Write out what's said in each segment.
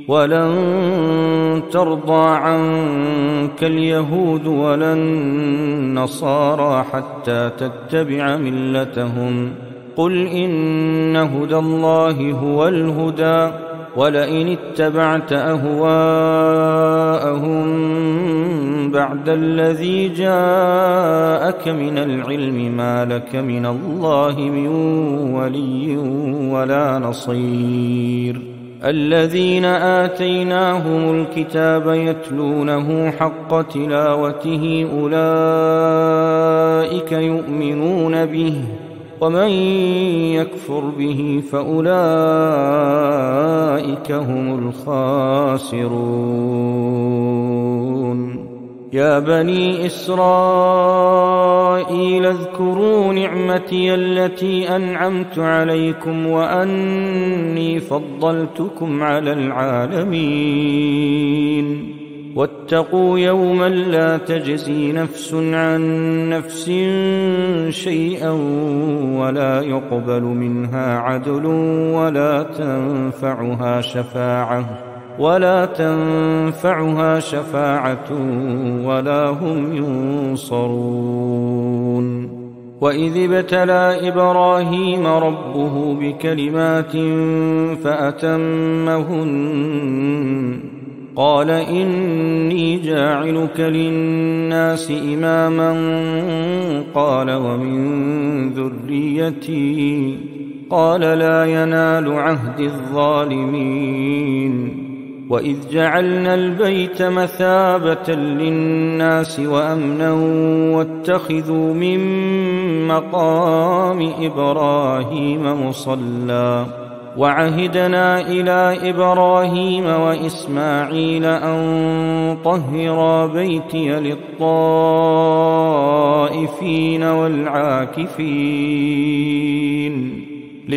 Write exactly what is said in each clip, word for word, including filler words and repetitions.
ولن ترضى عنك اليهود ولا النصارى حتى تتبع ملتهم قل إن هدى الله هو الهدى ولئن اتبعت أهواءهم بعد الذي جاءك من العلم ما لك من الله من ولي ولا نصير الذين آتيناهم الكتاب يتلونه حق تلاوته أولئك يؤمنون به ومن يكفر به فأولئك هم الخاسرون يا بني إسرائيل اذكروا نعمتي التي أنعمت عليكم وأني فضلتكم على العالمين واتقوا يوما لا تجزي نفس عن نفس شيئا ولا يقبل منها عدل ولا تنفعها شفاعة ولا تنفعها شفاعة ولا هم ينصرون وإذ ابتلى إبراهيم ربه بكلمات فأتمهن قال إني جاعلك للناس إماما قال ومن ذريتي قال لا ينال عهد الظالمين وإذ جعلنا البيت مثابة للناس وأمنا واتخذوا من مقام إبراهيم مصلى وعهدنا إلى إبراهيم وإسماعيل أن طهرا بيتي للطائفين والعاكفين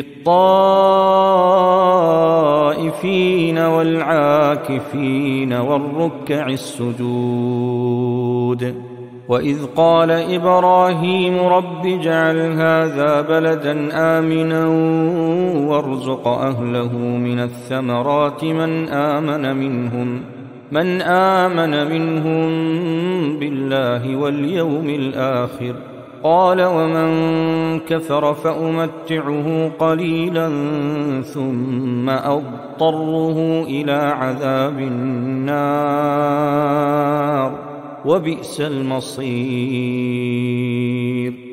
للطائفين والعاكفين والركع السجود وإذ قال إبراهيم رب اجعل هذا بلدا آمنا وارزق أهله من الثمرات من آمن منهم من آمن منهم بالله واليوم الآخر قال ومن كفر فأمتعه قليلا ثم أضطره إلى عذاب النار وبئس المصير